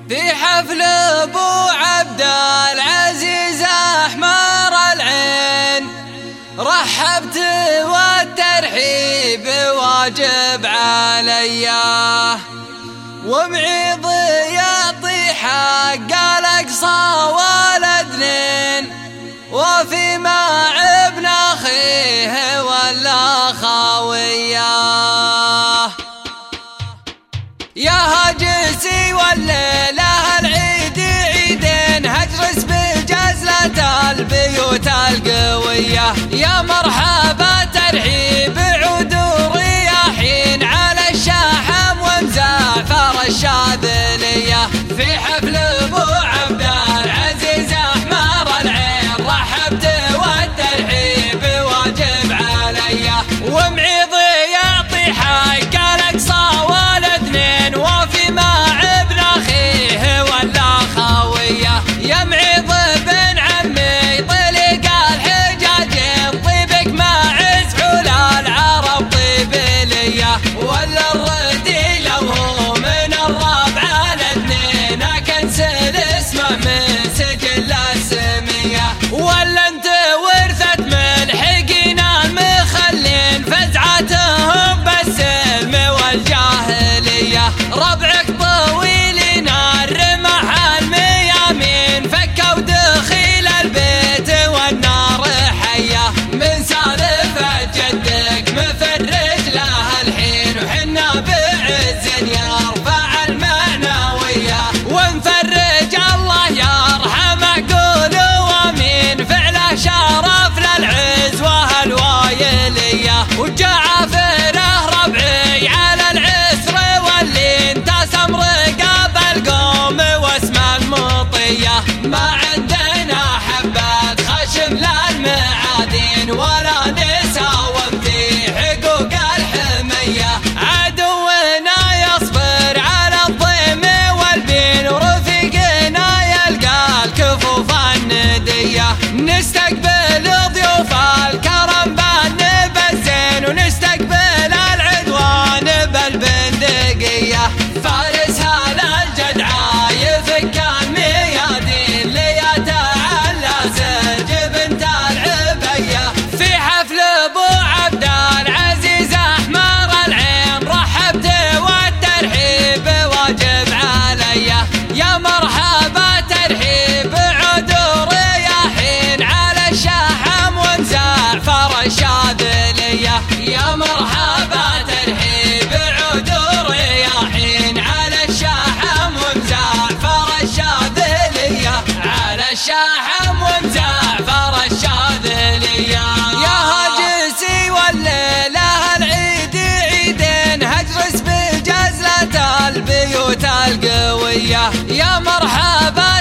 في حفل ابو عبد العزيز احمر العين، رحبت والترحيب واجب عليا، ومعي ضياطي حق الاقصى والاثنين، وفي مع ابن اخيه ولا خاويه. يا هاجسي والليله العيد عيدين، هجرس بجزلة البيوت القويه، يا مرحبا ترحيب عود ورياحين على الشاحم ومزعفر الشاذليه. في حفل ابو عبد العزيز احمر العين، رحبت والترحيب واجب عليا، ومعي ضياطي حق الاقصى والاثنين، وفي مع ابن اخيه ولا خاويه. يا معيض بن عمي طلق الحجاجين، طيبك مع عزعول العرب طيب ليا، ولا الردي لو هو من الربع الاثنين، اكنسل اسمه من سجل السميه. ولا انت ورثت ملحقين المخلين، فزعتهم بالسلم والجاهليه، ربعك طويلين الرمح الميامين، فكوا دخيل البيت والنار حيه، من سالفه جدك مفرج له الحين، وحنا بعز يرفع المعنويه، ونفرج الله يرحمه قولوا امين، فعله شرف للعز والوايليه، وجعفره ربعي على العسر واللين، تسم رقاب القوم واسم المطيه، ما عندنا حبات خشم للمعادين، ولا نساوم في حقوق الحميه، عدونا يصبر على الضيم والبين، ورفيقنا يلقى الكفوف النديه، نستقبل ضيوف الكرم بالنب الزين، ونستقبل العدوان بالبندقيه، فارس هذا الجدعى يفك الميادين، ليتعلى سرج بنت العبيه. في حفل ابو عبد العزيز احمر العين، رحبت والترحيب واجب عليا، يا مرحبا ترحيب عود ورياحين على الشاحم ومزعفر الشاذليه، يا مرحبا ترحيب عود ورياحين على الشاحم ومزعفر الشاذليه، على الشاحم ومزعفر الشاذليه. يا هاجسي والليله العيد عيدين، هجرس بجزلة البيوت القويه، يا مرحبا